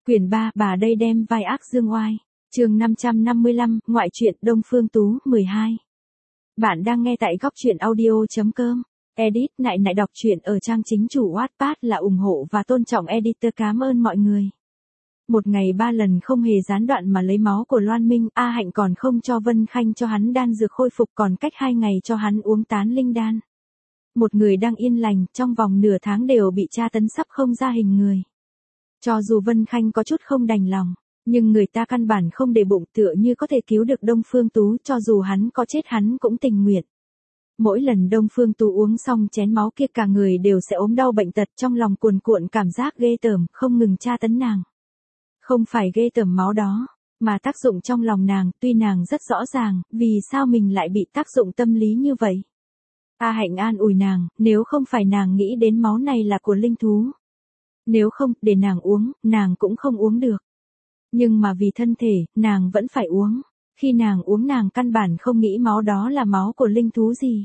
Quyển 3, bà đây đem vai ác dương oai. Chương 555, ngoại truyện Đông Phương Tú, 12. Bạn đang nghe tại góc truyện audio.com. Edit nại nại đọc truyện ở trang chính chủ Wattpad là ủng hộ và tôn trọng editor. Cảm ơn mọi người. Một ngày 3 lần không hề gián đoạn mà lấy máu của Loan Minh, A Hạnh còn không cho Vân Khanh cho hắn đan dược khôi phục, còn cách 2 ngày cho hắn uống tán linh đan. Một người đang yên lành, trong vòng nửa tháng đều bị tra tấn sắp không ra hình người. Cho dù Vân Khanh có chút không đành lòng, nhưng người ta căn bản không để bụng, tựa như có thể cứu được Đông Phương Tú, cho dù hắn có chết hắn cũng tình nguyện. Mỗi lần Đông Phương Tú uống xong chén máu kia cả người đều sẽ ốm đau bệnh tật, trong lòng cuồn cuộn cảm giác ghê tởm, không ngừng tra tấn nàng. Không phải ghê tởm máu đó, mà tác dụng trong lòng nàng, tuy nàng rất rõ ràng, vì sao mình lại bị tác dụng tâm lý như vậy. A Hạnh an ủi nàng, nếu không phải nàng nghĩ đến máu này là của linh thú. Nếu không, để nàng uống, nàng cũng không uống được. Nhưng mà vì thân thể, nàng vẫn phải uống. Khi nàng uống nàng căn bản không nghĩ máu đó là máu của linh thú gì.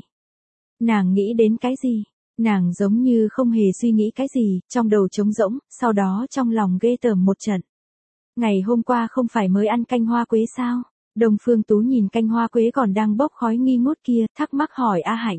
Nàng nghĩ đến cái gì? Nàng giống như không hề suy nghĩ cái gì, trong đầu trống rỗng, sau đó trong lòng ghê tởm một trận. Ngày hôm qua không phải mới ăn canh hoa quế sao? Đông Phương Tú nhìn canh hoa quế còn đang bốc khói nghi ngút kia, thắc mắc hỏi A Hạnh.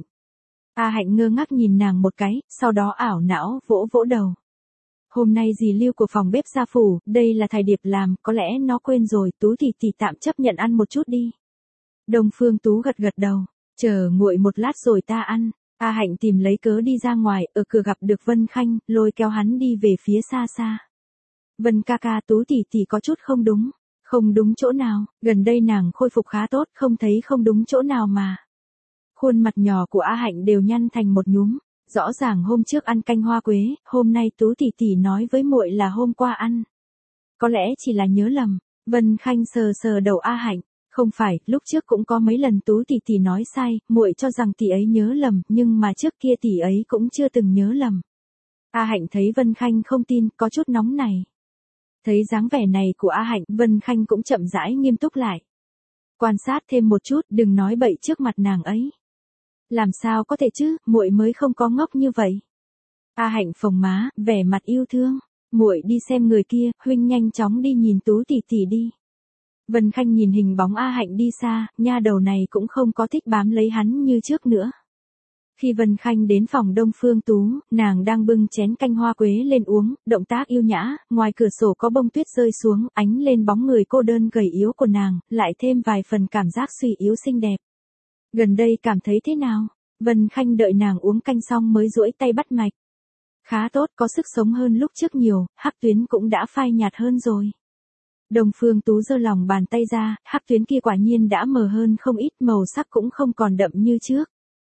A Hạnh ngơ ngác nhìn nàng một cái, sau đó ảo não vỗ vỗ đầu. Hôm nay dì Lưu của phòng bếp gia phủ, đây là thầy Điệp làm, có lẽ nó quên rồi, Tú thì tạm chấp nhận ăn một chút đi. Đông Phương Tú gật gật đầu, chờ nguội một lát rồi ta ăn. A Hạnh tìm lấy cớ đi ra ngoài, ở cửa gặp được Vân Khanh, lôi kéo hắn đi về phía xa xa. Vân ca ca, Tú tỷ có chút không đúng. Không đúng chỗ nào? Gần đây nàng khôi phục khá tốt, không thấy không đúng chỗ nào mà. Khuôn mặt nhỏ của A Hạnh đều nhăn thành một nhúm. Rõ ràng hôm trước ăn canh hoa quế, hôm nay Tú tỷ nói với muội là hôm qua ăn. Có lẽ chỉ là nhớ lầm. Vân Khanh sờ sờ đầu A Hạnh, không phải, lúc trước cũng có mấy lần Tú tỷ nói sai, muội cho rằng tỷ ấy nhớ lầm, nhưng mà trước kia tỷ ấy cũng chưa từng nhớ lầm. A Hạnh thấy Vân Khanh không tin, có chút nóng này. Thấy dáng vẻ này của A Hạnh, Vân Khanh cũng chậm rãi nghiêm túc lại. Quan sát thêm một chút, đừng nói bậy trước mặt nàng ấy. Làm sao có thể chứ, muội mới không có ngốc như vậy. A Hạnh phồng má, vẻ mặt yêu thương. Muội đi xem người kia, huynh nhanh chóng đi nhìn Tú tỷ đi. Vân Khanh nhìn hình bóng A Hạnh đi xa, nha đầu này cũng không có thích bám lấy hắn như trước nữa. Khi Vân Khanh đến phòng Đông Phương Tú, nàng đang bưng chén canh hoa quế lên uống, động tác yêu nhã, ngoài cửa sổ có bông tuyết rơi xuống, ánh lên bóng người cô đơn gầy yếu của nàng, lại thêm vài phần cảm giác suy yếu xinh đẹp. Gần đây cảm thấy thế nào? Vân Khanh đợi nàng uống canh xong mới duỗi tay bắt mạch. Khá tốt, có sức sống hơn lúc trước nhiều, hắc tuyến cũng đã phai nhạt hơn rồi. Đông Phương Tú giơ lòng bàn tay ra, hắc tuyến kia quả nhiên đã mờ hơn không ít, màu sắc cũng không còn đậm như trước.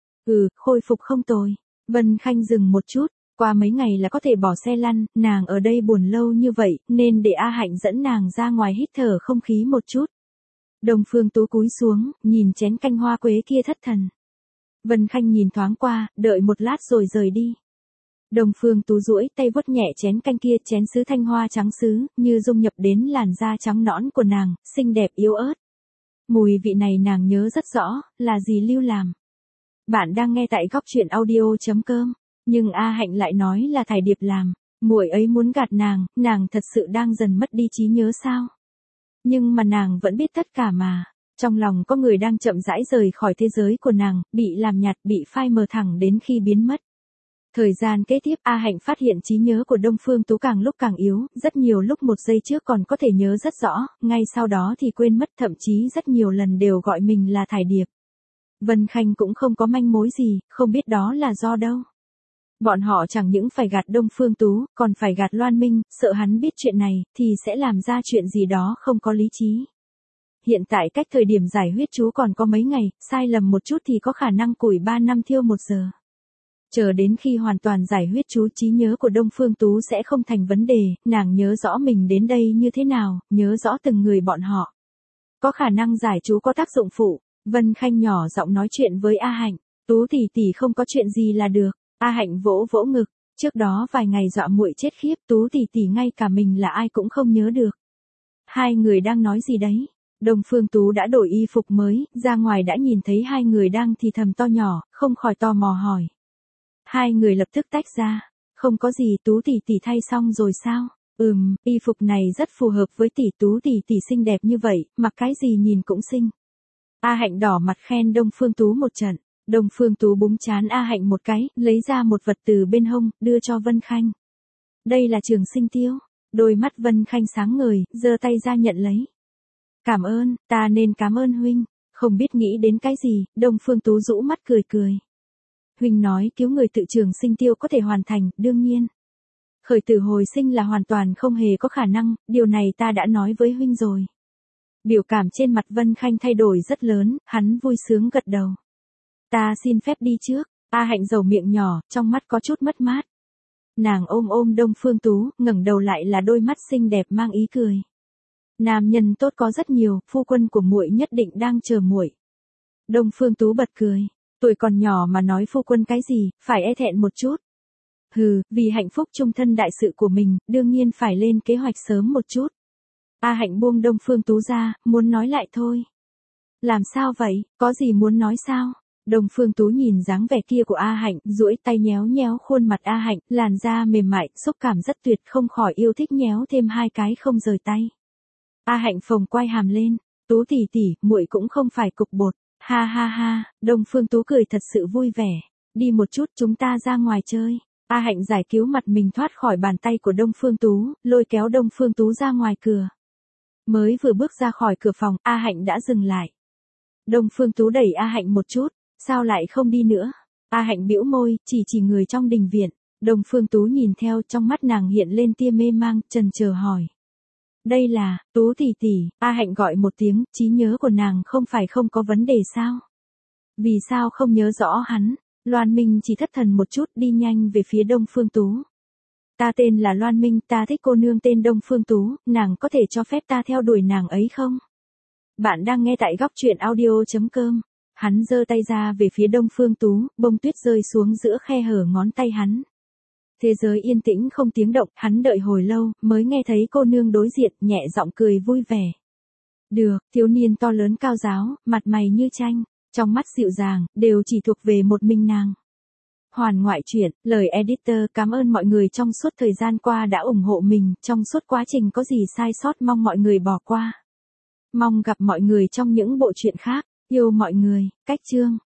Khôi phục không tồi. Vân Khanh dừng một chút, qua mấy ngày là có thể bỏ xe lăn, nàng ở đây buồn lâu như vậy, nên để A Hạnh dẫn nàng ra ngoài hít thở không khí một chút. Đông Phương Tú cúi xuống, nhìn chén canh hoa quế kia thất thần. Vân Khanh nhìn thoáng qua, đợi một lát rồi rời đi. Đông Phương Tú duỗi tay vuốt nhẹ chén canh kia, chén sứ thanh hoa trắng sứ, như dung nhập đến làn da trắng nõn của nàng, xinh đẹp yếu ớt. Mùi vị này nàng nhớ rất rõ, là dì Lưu làm. Bạn đang nghe tại góc truyện audio.com, nhưng A Hạnh lại nói là thầy Điệp làm. Muội ấy muốn gạt nàng thật sự đang dần mất đi trí nhớ sao? Nhưng mà nàng vẫn biết tất cả mà. Trong lòng có người đang chậm rãi rời khỏi thế giới của nàng, bị làm nhạt, bị phai mờ thẳng đến khi biến mất. Thời gian kế tiếp, A Hạnh phát hiện trí nhớ của Đông Phương Tú càng lúc càng yếu, rất nhiều lúc một giây trước còn có thể nhớ rất rõ, ngay sau đó thì quên mất, thậm chí rất nhiều lần đều gọi mình là Thải Điệp. Vân Khanh cũng không có manh mối gì, không biết đó là do đâu. Bọn họ chẳng những phải gạt Đông Phương Tú, còn phải gạt Loan Minh, sợ hắn biết chuyện này, thì sẽ làm ra chuyện gì đó không có lý trí. Hiện tại cách thời điểm giải huyết chú còn có mấy ngày, sai lầm một chút thì có khả năng củi 3 năm thiêu 1 giờ. Chờ đến khi hoàn toàn giải huyết chú, trí nhớ của Đông Phương Tú sẽ không thành vấn đề, nàng nhớ rõ mình đến đây như thế nào, nhớ rõ từng người bọn họ. Có khả năng giải chú có tác dụng phụ. Vân Khanh nhỏ giọng nói chuyện với A Hạnh, Tú tỷ không có chuyện gì là được. A Hạnh vỗ vỗ ngực, trước đó vài ngày dọa muội chết khiếp, Tú tỷ ngay cả mình là ai cũng không nhớ được. Hai người đang nói gì đấy? Đông Phương Tú đã đổi y phục mới, ra ngoài đã nhìn thấy hai người đang thì thầm to nhỏ, không khỏi tò mò hỏi. Hai người lập tức tách ra, không có gì, Tú tỷ thay xong rồi sao? Y phục này rất phù hợp với tỷ Tú tỷ xinh đẹp như vậy, mặc cái gì nhìn cũng xinh. A Hạnh đỏ mặt khen Đông Phương Tú một trận. Đông Phương Tú búng trán A Hạnh một cái, lấy ra một vật từ bên hông, đưa cho Vân Khanh. Đây là trường sinh tiêu. Đôi mắt Vân Khanh sáng ngời, giơ tay ra nhận lấy. Cảm ơn, ta nên cảm ơn huynh. Không biết nghĩ đến cái gì, Đông Phương Tú rũ mắt cười cười. Huynh nói cứu người tự trường sinh tiêu có thể hoàn thành, đương nhiên. Khởi tử hồi sinh là hoàn toàn không hề có khả năng, điều này ta đã nói với huynh rồi. Biểu cảm trên mặt Vân Khanh thay đổi rất lớn, hắn vui sướng gật đầu. Ta xin phép đi trước. A Hạnh dầu miệng nhỏ, trong mắt có chút mất mát. Nàng ôm Đông Phương Tú, ngẩng đầu lại là đôi mắt xinh đẹp mang ý cười. Nam nhân tốt có rất nhiều, phu quân của muội nhất định đang chờ muội. Đông Phương Tú bật cười, tuổi còn nhỏ mà nói phu quân cái gì, phải e thẹn một chút. Hừ, vì hạnh phúc chung thân đại sự của mình, đương nhiên phải lên kế hoạch sớm một chút. A Hạnh buông Đông Phương Tú ra, muốn nói lại thôi. Làm sao vậy, có gì muốn nói sao? Đông Phương Tú nhìn dáng vẻ kia của A Hạnh, duỗi tay nhéo nhéo khuôn mặt A Hạnh, làn da mềm mại, xúc cảm rất tuyệt, không khỏi yêu thích nhéo thêm hai cái không rời tay. A Hạnh phồng quay hàm lên, Tú tỷ, muội cũng không phải cục bột. Ha ha ha, Đông Phương Tú cười thật sự vui vẻ. Đi một chút chúng ta ra ngoài chơi. A Hạnh giải cứu mặt mình thoát khỏi bàn tay của Đông Phương Tú, lôi kéo Đông Phương Tú ra ngoài cửa. Mới vừa bước ra khỏi cửa phòng, A Hạnh đã dừng lại. Đông Phương Tú đẩy A Hạnh một chút, sao lại không đi nữa? A Hạnh bĩu môi, chỉ người trong đình viện. Đông Phương Tú nhìn theo, trong mắt nàng hiện lên tia mê mang, chần chờ hỏi. Đây là, Tú tỷ, A Hạnh gọi một tiếng, trí nhớ của nàng không phải không có vấn đề sao? Vì sao không nhớ rõ hắn? Loan Minh chỉ thất thần một chút, đi nhanh về phía Đông Phương Tú. Ta tên là Loan Minh, ta thích cô nương tên Đông Phương Tú, nàng có thể cho phép ta theo đuổi nàng ấy không? Bạn đang nghe tại góc truyện audio.com. Hắn giơ tay ra về phía Đông Phương Tú, bông tuyết rơi xuống giữa khe hở ngón tay hắn. Thế giới yên tĩnh không tiếng động, hắn đợi hồi lâu, mới nghe thấy cô nương đối diện, nhẹ giọng cười vui vẻ. Được, thiếu niên to lớn cao giáo, mặt mày như tranh, trong mắt dịu dàng, đều chỉ thuộc về một mình nàng. Hoàn ngoại truyện, lời editor cảm ơn mọi người trong suốt thời gian qua đã ủng hộ mình, trong suốt quá trình có gì sai sót mong mọi người bỏ qua. Mong gặp mọi người trong những bộ truyện khác, yêu mọi người, cách chương.